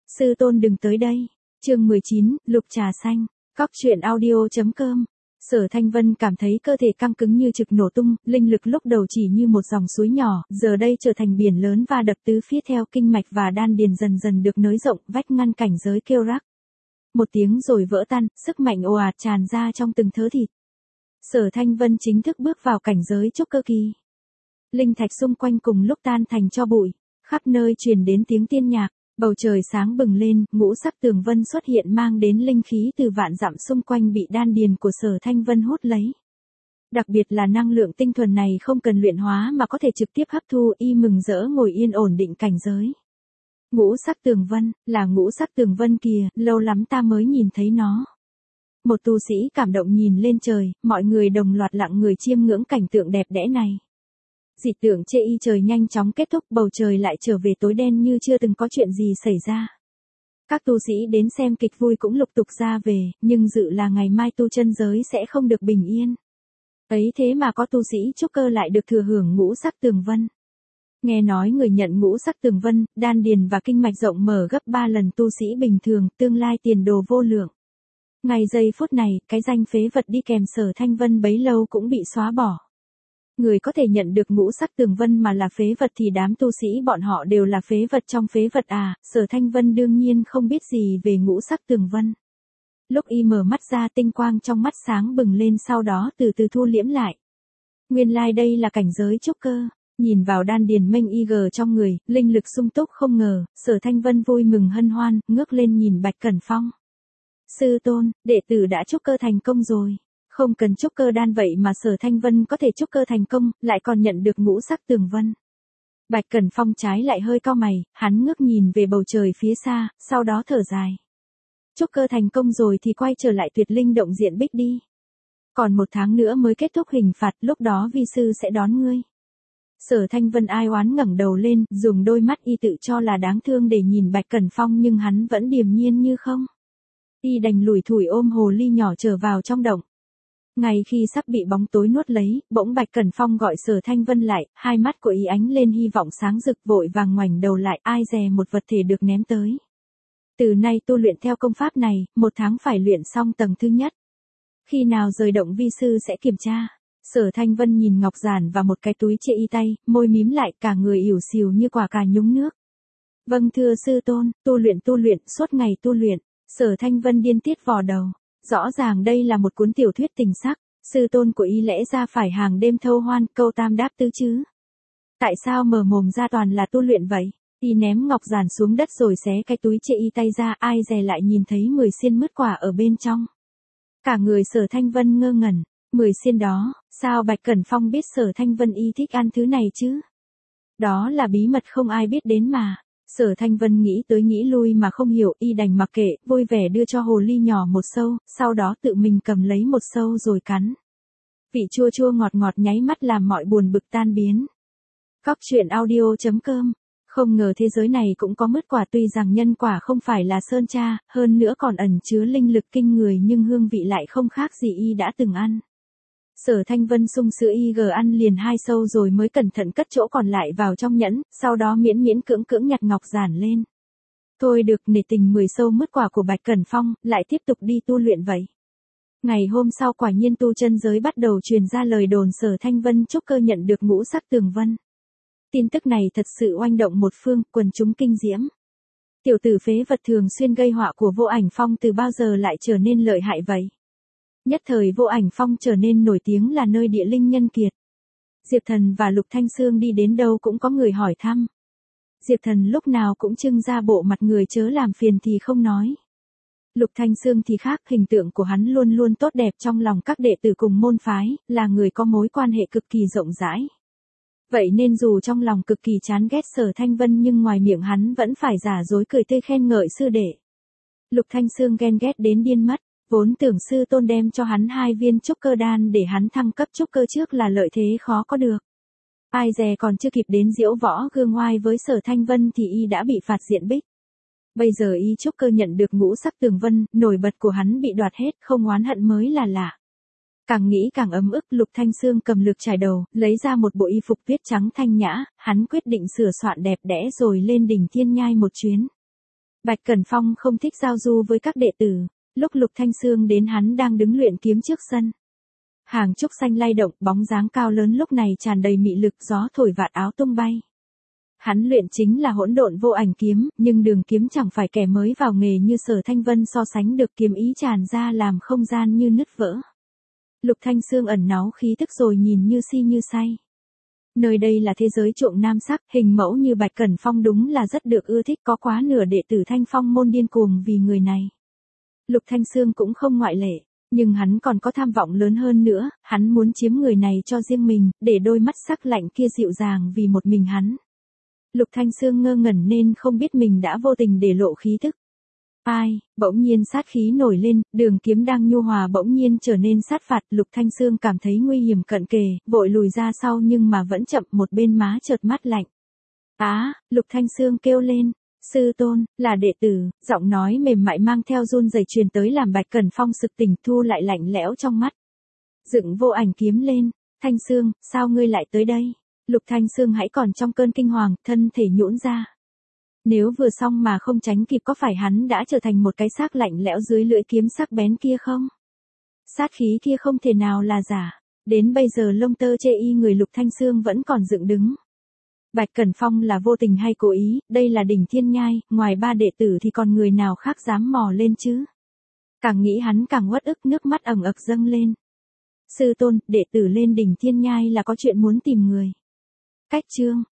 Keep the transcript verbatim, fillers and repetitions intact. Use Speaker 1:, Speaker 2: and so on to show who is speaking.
Speaker 1: Sư tôn đừng tới đây. Chương mười chín, Lục trà xanh. Cóc truyện audio.com. Sở Thanh Vân cảm thấy cơ thể căng cứng như trực nổ tung, linh lực lúc đầu chỉ như một dòng suối nhỏ, giờ đây trở thành biển lớn và đập tứ phía theo kinh mạch và đan điền dần dần được nới rộng, vách ngăn cảnh giới kêu rắc. Một tiếng rồi vỡ tan, sức mạnh ồ ạt tràn ra trong từng thớ thịt. Sở Thanh Vân chính thức bước vào cảnh giới trúc cơ kỳ. Linh thạch xung quanh cùng lúc tan thành tro bụi, khắp nơi truyền đến tiếng tiên nhạc. Bầu trời sáng bừng lên, ngũ sắc tường vân xuất hiện mang đến linh khí từ vạn dặm xung quanh bị đan điền của Sở Thanh Vân hút lấy. Đặc biệt là năng lượng tinh thuần này không cần luyện hóa mà có thể trực tiếp hấp thu, y mừng rỡ ngồi yên ổn định cảnh giới. Ngũ sắc tường vân, là ngũ sắc tường vân kìa, lâu lắm ta mới nhìn thấy nó. Một tu sĩ cảm động nhìn lên trời, mọi người đồng loạt lặng người chiêm ngưỡng cảnh tượng đẹp đẽ này. Dị tượng chê y trời nhanh chóng kết thúc, bầu trời lại trở về tối đen như chưa từng có chuyện gì xảy ra. Các tu sĩ đến xem kịch vui cũng lục tục ra về, nhưng dự là ngày mai tu chân giới sẽ không được bình yên. Ấy thế mà có tu sĩ trúc cơ lại được thừa hưởng ngũ sắc tường vân. Nghe nói người nhận ngũ sắc tường vân, đan điền và kinh mạch rộng mở gấp ba lần tu sĩ bình thường, tương lai tiền đồ vô lượng. Ngày giây phút này, cái danh phế vật đi kèm Sở Thanh Vân bấy lâu cũng bị xóa bỏ. Người có thể nhận được ngũ sắc tường vân mà là phế vật thì đám tu sĩ bọn họ đều là phế vật trong phế vật à, Sở Thanh Vân đương nhiên không biết gì về ngũ sắc tường vân. Lúc y mở mắt ra tinh quang trong mắt sáng bừng lên sau đó từ từ thu liễm lại. Nguyên lai like đây là cảnh giới trúc cơ, nhìn vào đan điền mênh y gờ trong người, linh lực sung túc không ngờ, Sở Thanh Vân vui mừng hân hoan, ngước lên nhìn Bạch Cẩn Phong. Sư tôn, đệ tử đã trúc cơ thành công rồi. Không cần trúc cơ đan vậy mà Sở Thanh Vân có thể trúc cơ thành công, lại còn nhận được ngũ sắc tường vân. Bạch Cẩn Phong trái lại hơi cau mày, hắn ngước nhìn về bầu trời phía xa, sau đó thở dài. Trúc cơ thành công rồi thì quay trở lại Tuyệt Linh động diện bích đi. Còn một tháng nữa mới kết thúc hình phạt, lúc đó vi sư sẽ đón ngươi. Sở Thanh Vân ai oán ngẩng đầu lên, dùng đôi mắt y tự cho là đáng thương để nhìn Bạch Cẩn Phong nhưng hắn vẫn điềm nhiên như không. Y đành lủi thủi ôm hồ ly nhỏ trở vào trong động. Ngay khi sắp bị bóng tối nuốt lấy, bỗng Bạch Cẩn Phong gọi Sở Thanh Vân lại, hai mắt của ý ánh lên hy vọng sáng rực, vội vàng ngoảnh đầu lại, ai dè một vật thể được ném tới. Từ nay tu luyện theo công pháp này, một tháng phải luyện xong tầng thứ nhất. Khi nào rời động vi sư sẽ kiểm tra. Sở Thanh Vân nhìn ngọc giản và một cái túi chê y tay, môi mím lại, cả người ỉu xìu như quả cà nhúng nước. Vâng thưa sư tôn, tu luyện tu luyện, suốt ngày tu luyện. Sở Thanh Vân điên tiết vò đầu. Rõ ràng đây là một cuốn tiểu thuyết tình sắc, sư tôn của y lẽ ra phải hàng đêm thâu hoan, câu tam đáp tứ chứ. Tại sao mở mồm ra toàn là tu luyện vậy? Y ném ngọc giản xuống đất rồi xé cái túi chê y tay ra, ai dè lại nhìn thấy mười xiên mứt quả ở bên trong. Cả người Sở Thanh Vân ngơ ngẩn, mười xiên đó, sao Bạch Cẩn Phong biết Sở Thanh Vân y thích ăn thứ này chứ? Đó là bí mật không ai biết đến mà. Sở Thanh Vân nghĩ tới nghĩ lui mà không hiểu, y đành mặc kệ, vui vẻ đưa cho hồ ly nhỏ một sâu, sau đó tự mình cầm lấy một sâu rồi cắn. Vị chua chua ngọt ngọt nháy mắt làm mọi buồn bực tan biến. Cóc truyện audio.com. Không ngờ thế giới này cũng có mứt quả, tuy rằng nhân quả không phải là sơn tra, hơn nữa còn ẩn chứa linh lực kinh người nhưng hương vị lại không khác gì y đã từng ăn. Sở Thanh Vân sung sữa y gờ ăn liền hai sâu rồi mới cẩn thận cất chỗ còn lại vào trong nhẫn, sau đó miễn miễn cưỡng cưỡng nhặt ngọc giản lên. Thôi được, nể tình mười sâu mứt quả của Bạch Cẩn Phong, lại tiếp tục đi tu luyện vậy. Ngày hôm sau quả nhiên tu chân giới bắt đầu truyền ra lời đồn Sở Thanh Vân trúc cơ nhận được ngũ sắc tường vân. Tin tức này thật sự oanh động một phương, quần chúng kinh diễm. Tiểu tử phế vật thường xuyên gây họa của Vô Ảnh Phong từ bao giờ lại trở nên lợi hại vậy? Nhất thời Vô Ảnh Phong trở nên nổi tiếng là nơi địa linh nhân kiệt. Diệp Thần và Lục Thanh Xương đi đến đâu cũng có người hỏi thăm. Diệp Thần lúc nào cũng trưng ra bộ mặt người chớ làm phiền thì không nói. Lục Thanh Xương thì khác, hình tượng của hắn luôn luôn tốt đẹp trong lòng các đệ tử cùng môn phái, là người có mối quan hệ cực kỳ rộng rãi. Vậy nên dù trong lòng cực kỳ chán ghét Sở Thanh Vân nhưng ngoài miệng hắn vẫn phải giả dối cười tươi khen ngợi sư đệ. Lục Thanh Xương ghen ghét đến điên mất. Vốn tưởng sư tôn đem cho hắn hai viên trúc cơ đan để hắn thăng cấp trúc cơ trước là lợi thế khó có được. Ai dè còn chưa kịp đến diễu võ gương oai với Sở Thanh Vân thì y đã bị phạt diện bích. Bây giờ y trúc cơ nhận được ngũ sắc tường vân, nổi bật của hắn bị đoạt hết, không oán hận mới là lạ. Càng nghĩ càng ấm ức, Lục Thanh Xương cầm lược trải đầu, lấy ra một bộ y phục tuyết trắng thanh nhã, hắn quyết định sửa soạn đẹp đẽ rồi lên đỉnh Thiên Nhai một chuyến. Bạch Cẩn Phong không thích giao du với các đệ tử, lúc Lục Thanh Xương đến hắn đang đứng luyện kiếm trước sân. Hàng trúc xanh lay động, bóng dáng cao lớn lúc này tràn đầy mị lực, gió thổi vạt áo tung bay. Hắn luyện chính là hỗn độn vô ảnh kiếm, nhưng đường kiếm chẳng phải kẻ mới vào nghề như Sở Thanh Vân so sánh được, kiếm ý tràn ra làm không gian như nứt vỡ. Lục Thanh Xương ẩn náu khí tức rồi nhìn như si như say. Nơi đây là thế giới trộm nam sắc, hình mẫu như Bạch Cẩn Phong đúng là rất được ưa thích, có quá nửa đệ tử Thanh Phong môn điên cuồng vì người này. Lục Thanh Xương cũng không ngoại lệ, nhưng hắn còn có tham vọng lớn hơn nữa, hắn muốn chiếm người này cho riêng mình, để đôi mắt sắc lạnh kia dịu dàng vì một mình hắn. Lục Thanh Xương ngơ ngẩn nên không biết mình đã vô tình để lộ khí tức. Ai, bỗng nhiên sát khí nổi lên, đường kiếm đang nhu hòa bỗng nhiên trở nên sát phạt, Lục Thanh Xương cảm thấy nguy hiểm cận kề, vội lùi ra sau nhưng mà vẫn chậm, một bên má chợt mát lạnh. Á, Lục Thanh Xương kêu lên, sư tôn, là đệ tử, giọng nói mềm mại mang theo run rẩy truyền tới làm Bạch Cẩn Phong sực tỉnh, thu lại lạnh lẽo trong mắt. Dựng vô ảnh kiếm lên, Thanh Xương, sao ngươi lại tới đây? Lục Thanh Xương hãy còn trong cơn kinh hoàng, thân thể nhũn ra. Nếu vừa xong mà không tránh kịp có phải hắn đã trở thành một cái xác lạnh lẽo dưới lưỡi kiếm sắc bén kia không? Sát khí kia không thể nào là giả. Đến bây giờ lông tơ chê y người Lục Thanh Xương vẫn còn dựng đứng. Bạch Cẩn Phong là vô tình hay cố ý, đây là đỉnh thiên nhai, ngoài ba đệ tử thì còn người nào khác dám mò lên chứ? Càng nghĩ hắn càng uất ức, nước mắt ẩn ực dâng lên. Sư tôn, đệ tử lên đỉnh thiên nhai là có chuyện muốn tìm người. Cách chương